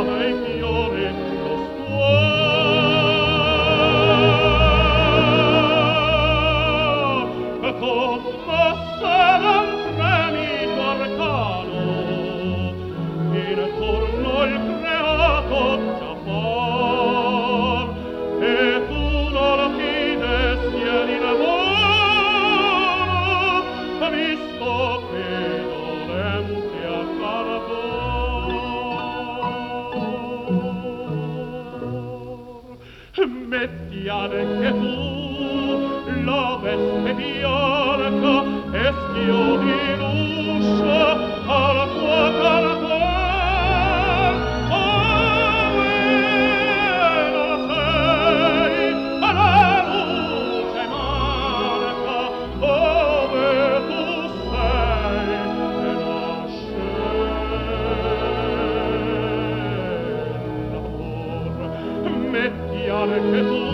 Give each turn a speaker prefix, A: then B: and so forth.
A: metti anche tu la veste bianca e schiudi l'uscio alla tua carattere. Non sei alla luce marca, ove tu sei nella scena. Metti anche tu